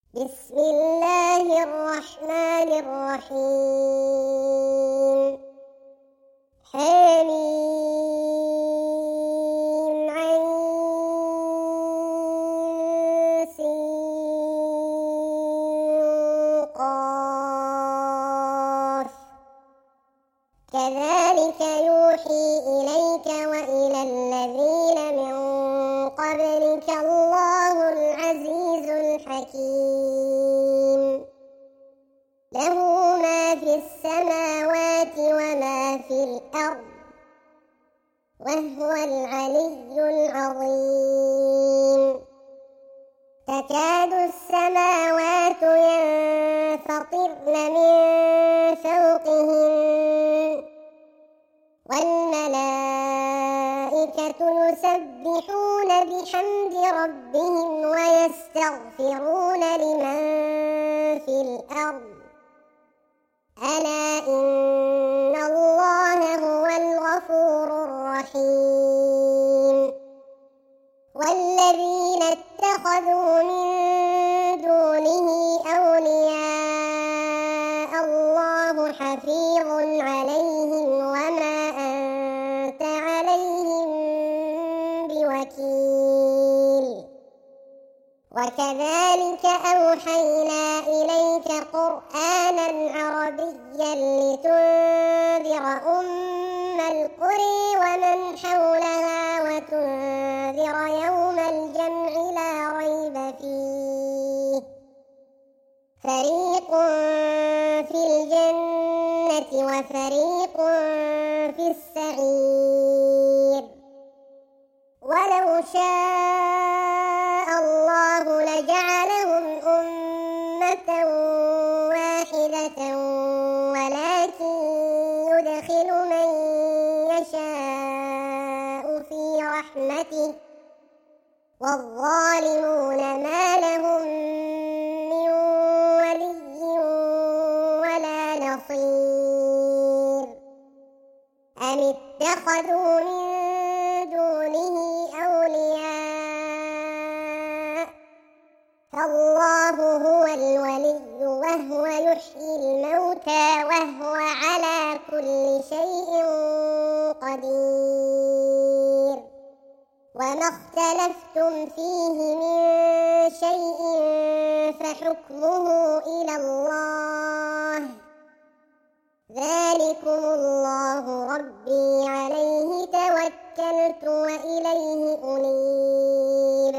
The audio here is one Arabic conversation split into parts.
بسم الله الرحمن الرحيم. حميم عين سين قاف. كذلك يوحي إليك وإلى الذين من قبلك الله العزيز الحكيم. له ما في السماوات وما في الأرض وهو العلي العظيم. تكاد السماوات ينفطرن من فوقهن والملائكة يسبحون بحمد ربهم ويستغفرون لمن في الأرض ألا إن الله هو الغفور الرحيم. والذين اتخذوا من دونه أولياء الله حفيظ عليهم وما أنت عليهم بوكيل. وكذلك أوحينا إليك قرآنا عربيا لتنذر أم القرى ومن حولها وتنذر يوم الجمع لا ريب فيه. فريق في الجنة وفريق في السعير. ولو شاء الله لجعلهم أمة واحدة ولكن يدخل من يشاء في رحمته والظالمون ما لهم من ولي ولا نصير. أم اتخذوا من دونه أولياء فالله هو الولي وهو يحيي الموتى وهو على كل شيء قدير. وما اختلفتم فيه من شيء فحكمه إلى الله. ذلكم الله ربي عليه توكلت وإليه أنيب.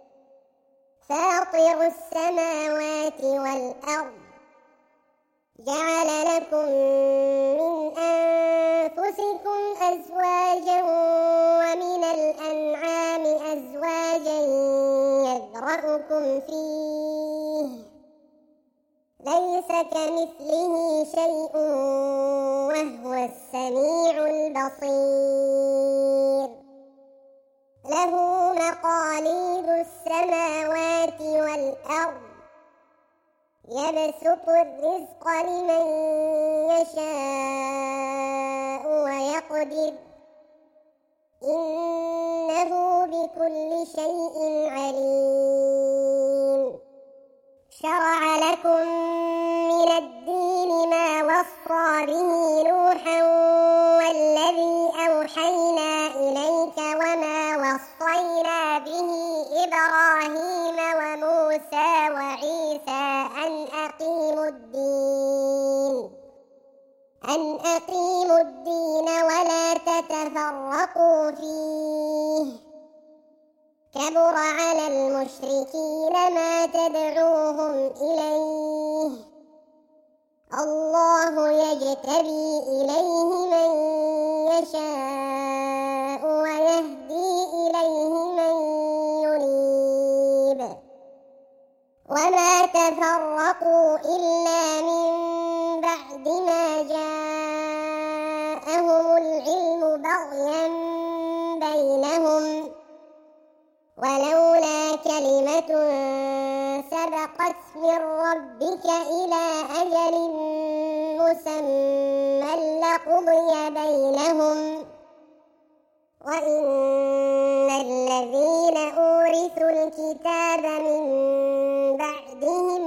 فاطر السماوات والأرض جعل لكم من أنفسكم أزواجا ومن الأنعام أزواجا يذرأكم فيه ليس كمثله شيء وهو السميع البصير. له مقاليد السماوات والأرض يبسط الرزق لمن يشاء ويقدر إنه بكل شيء عليم. شرع لكم من الدين ما وصى به نوحا والذي أوحينا إليك وما وصينا به إبراهيم وموسى وعيسى أن أقيموا الدين ولا تتفرقوا فيه. كبر على المشركين ما تدعوهم إليه. الله يجتبي إليه من يشاء ويهدي إليه من ينيب. وما تفرقوا إلا من بعد ما جاءهم العلم بغيا بينهم ولولا كلمة سبقت من ربك إلى أجل مسمى لقضي بينهم وإن الذين أورثوا الكتاب من بعدهم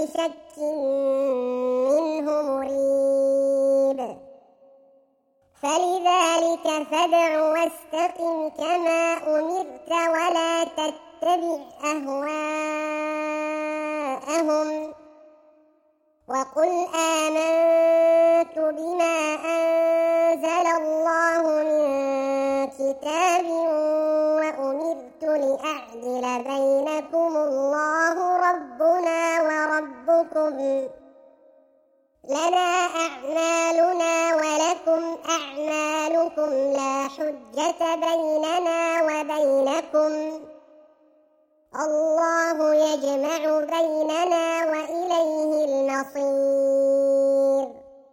شك منه مريب فلذلك فادع واستقم كما أمرت ولا تتبع أهواءهم وقل آمنت بما أنزل الله من كتاب وأمرت لأعدل بينكم الله ربنا وربكم لنا أعمالنا ولكم أعمالكم لا حجة بيننا وبينكم الله يجمع بيننا وإليه المصير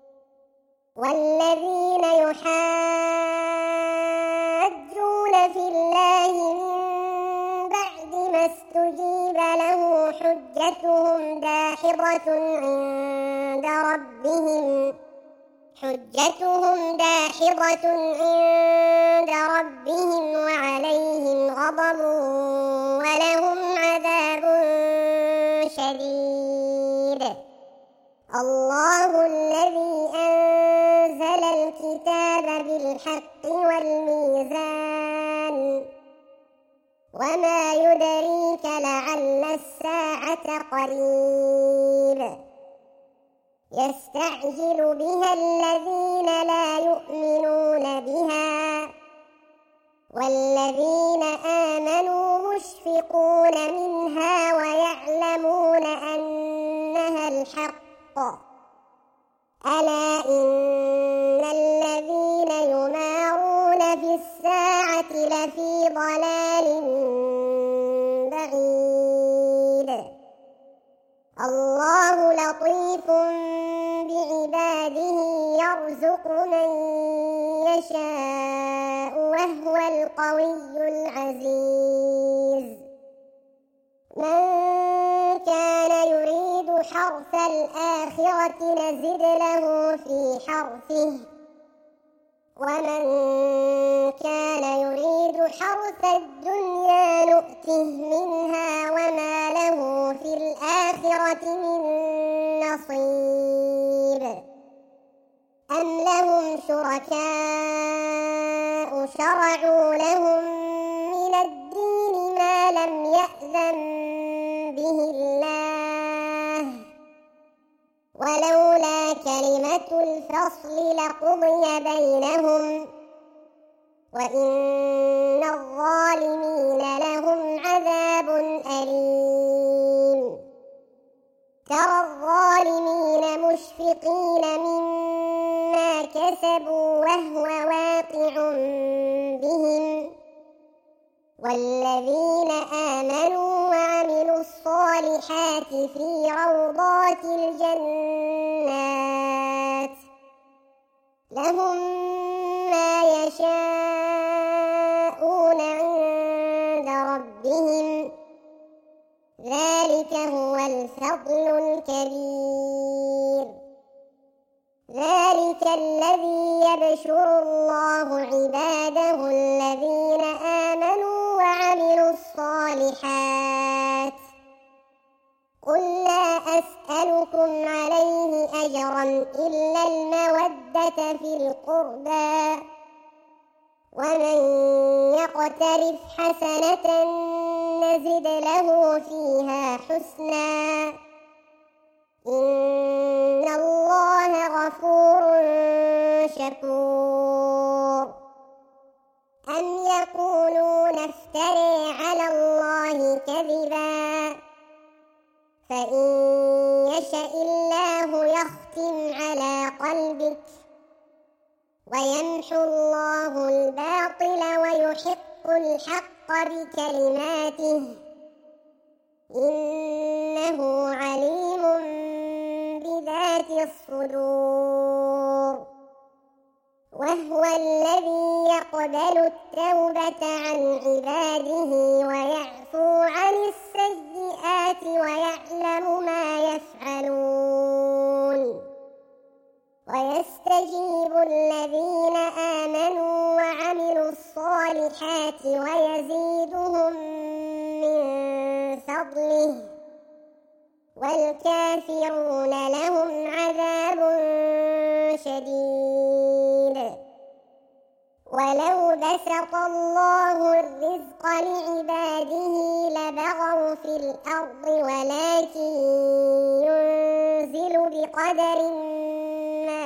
والذين يحاجون في الله من بعد ما استجيب له حجتهم داحضة عند ربهم وعليهم غضب ولهم عذاب شديد الله الذي أنزل الكتاب بالحق والميزان وما يدريك لعل الساعة قريب يستعجل بها الذين لا يؤمنون بها والذين آمنوا مشفقون منها ويعلمون أنها الحق ألا إن الذين يمارون في الساعة لفي ضلال بعيد الله لطيف بعباده يرزق من يشاء وهو القوي العزيز من كان يريد حرث الآخرة نزد له في حرثه ومن كان يريد حرث الدنيا نؤته منها وما له في الآخرة من نصيب أم لهم شركاء شرعوا لهم من الدين ما لم يأذن به الله ولولا كلمة الفصل لقضي بينهم وإن الظالمين لهم عذاب أليم ترى الظالمين مشفقين مما كسبوا وهو واقع بهم والذين آمنوا وعملوا الصالحات في روضات الجنات لهم ما يشاءون عند ربهم ذلك هو الفضل الكبير ذلك الذي يبشر الله عباده الذين آمنوا وعملوا الصالحات قل لا أسألكم عليه أجرا إلا المودة في القربى ومن يقترف حسنة نزد له فيها حسنا إن الله غفور شكور أم يقولون افتري على الله كذبا فإن يشأ الله يختم على قلبك ويمحو الله الباطل ويحق الحق بكلماته إنه عليم بذات الصدور وهو الذي يقبل التوبة عن عباده ويعفو عن السيئات ويعلم ما يفعلون ويستجيب الذين آمنوا وعملوا الصالحات ويزيدهم من فضله والكافرون لهم عذاب شديد. ولو بسط الله الرزق لعباده لبغوا في الأرض ولكن ينزل بقدر ما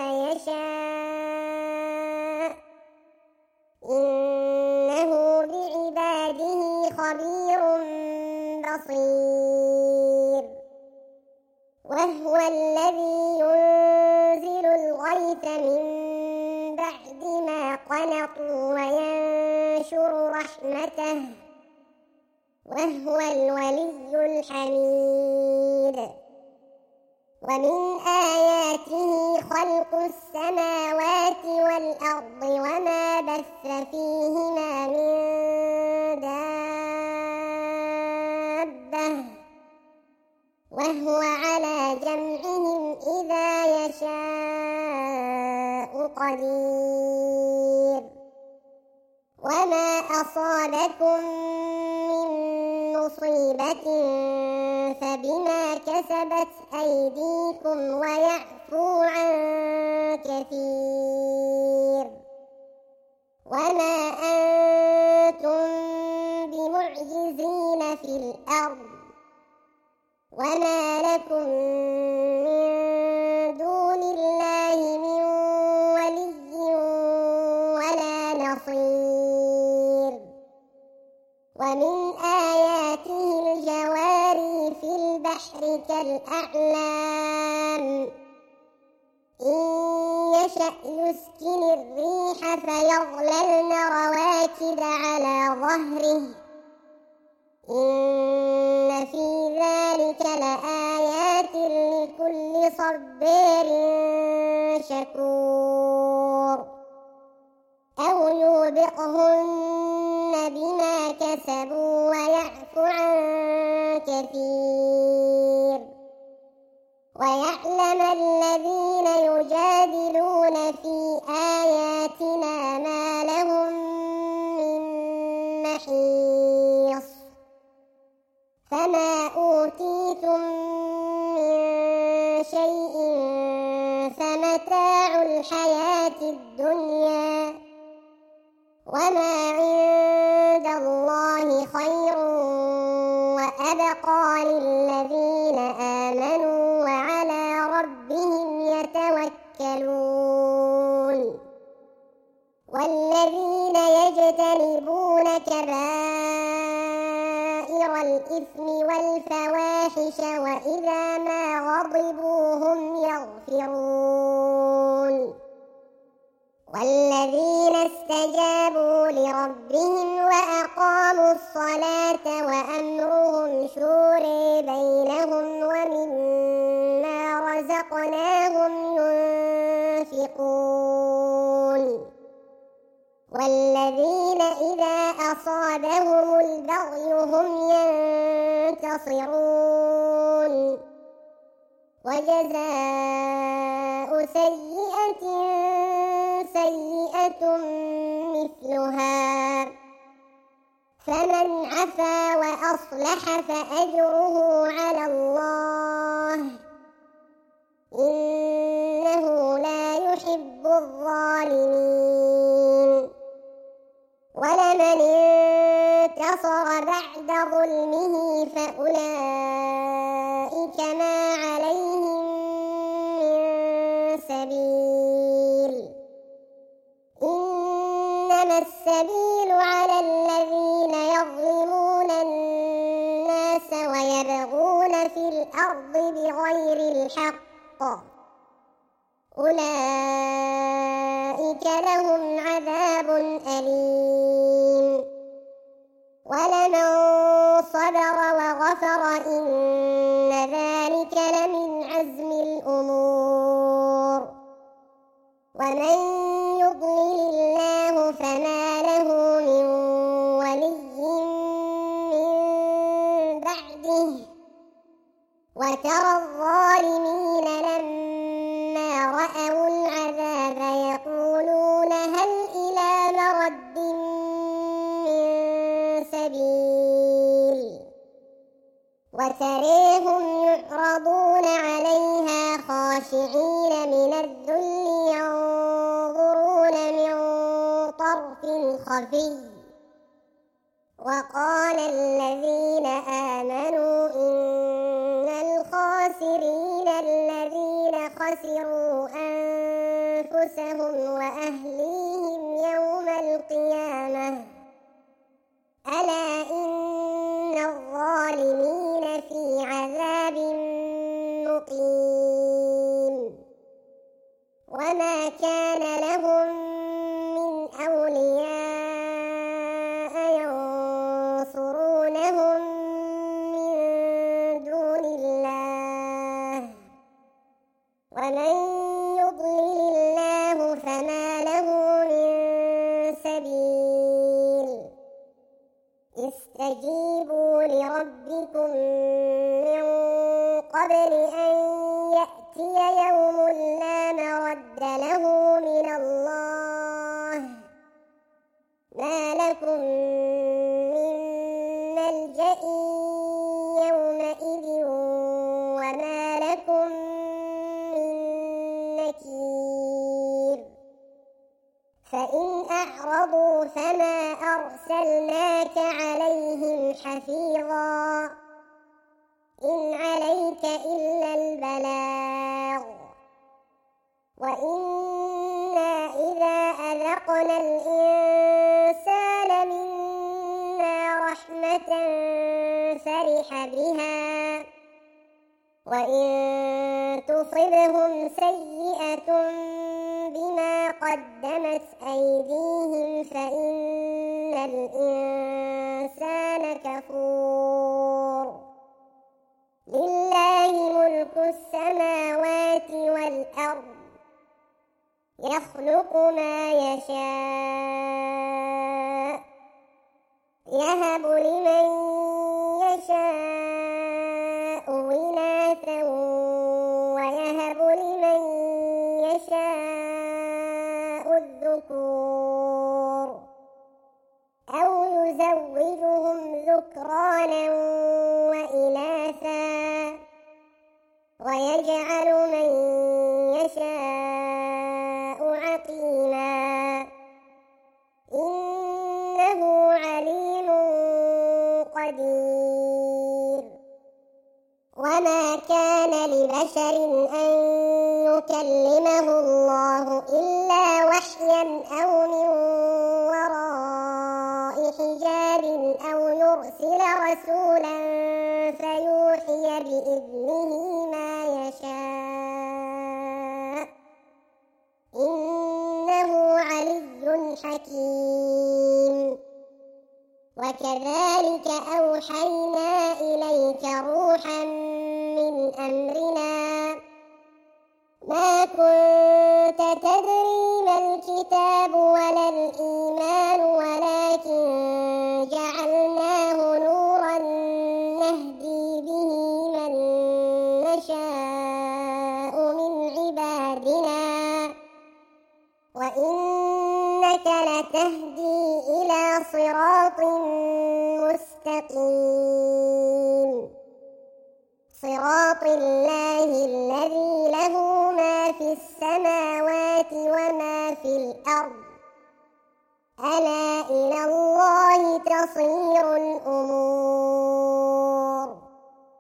يشاء إنه بعباده خبير بصير. وهو الذي ينزل الغيث من بعد ما قنطوا وينشر رحمته وهو الولي الحميد. ومن آياته خلق السماوات والأرض وما بث فيهما من دابة وهو على جمعهم إذا يشاء قدير. وما أصابكم من مصيبة فبما كسبت أيديكم ويعفو عن كثير. وما أنتم بمعجزين في الأرض وما لكم من دون الله من ولي ولا نصير. ومن آياته الجواري في البحر كالأعلام إن يشأ يسكن الريح فيظللن رواكد على ظهره إن في ذلك لآيات لكل صبار شكور. أو يوبقهن بما كسبوا ويعفو عن كثير. ويعلم الذين يجادلون في آياتنا ما لهم من محيص. فما أوتيتم من شيء فمتاع الحياة الدنيا وما عند الله خير وأبقى للذين آمنوا وعلى ربهم يتوكلون. والذين يجتنبون كبائر الإثم والفواحش وإذا ما غضبوا هم يغفرون. والذين استجابوا لربهم وأقاموا الصلاة وأمرهم شورى بينهم ومما رزقناهم ينفقون. والذين إذا أصابهم البغي هم ينتصرون. وجزاء سيئة سيئة مثلها فمن عفا وأصلح فأجره على الله إنه لا يحب الظالمين. ولمن انتصر بعد ظلمه فأولئك ما عليهم من سبيل. إنما السبيل على الذين يظلمون الناس ويبغون في الأرض بغير الحق أولئك لهم عذاب أليم. ولمن صبر وغفر إن ذلك لمن عزم الأمور. ومن يضلل الله فما له من ولي من بعده. وترى الظالمين لما رأوا العذاب يقولون هل إلى مرد من سبيل. وتريهم يعرضون عليها خاشعين من الذل ينظرون من طرف خفي وقال الذين آمنوا إن الخاسرين الذين خسروا أنفسهم وأهليهم يوم القيامة ألا إن الظالمين في عذاب مقيم وما كان لهم من أولياء ينصرونهم من دون الله ومن يضلل الله فما له من سبيل استجيبوا لربكم من قبل أن يأتي يوم لا مرد له من الله ما لكم من ملجأ يومئذ وما لكم من نكير فإن أعرضوا فما أرسلناك عليهم حفيظا إن عليك إلا البلاغ وإنا إذا أذقنا الإنسان منا رحمة فرح بها وإن تصبهم سيئة بما قدمت أيديهم فإن الإنسان كفور لله ملك السماوات والأرض يخلق ما يشاء يهب لمن يشاء إناثا ويهب لمن يشاء الذكور أو يزوجهم ذكرانا وإناثا ويجعل من يشاء عقيما إنه عليم قدير وما كان لبشر أن يكلمه الله إلا وحيا أو من وراء حجاب أو يرسل رسولا فيوحي بإذنه ما يشاء إنه علي حكيم وكذلك أوحينا إليك روحا من أمرنا ما كنت تدري ما الكتاب ولا الإيمان ولكن جعلناه نورا نهدي به من نشاء من عبادنا وإنك لتهدي إلى صراط مستقيم صراط الله الذي له ما في السماوات وما في الأرض ألا إلى الله تصير الأمور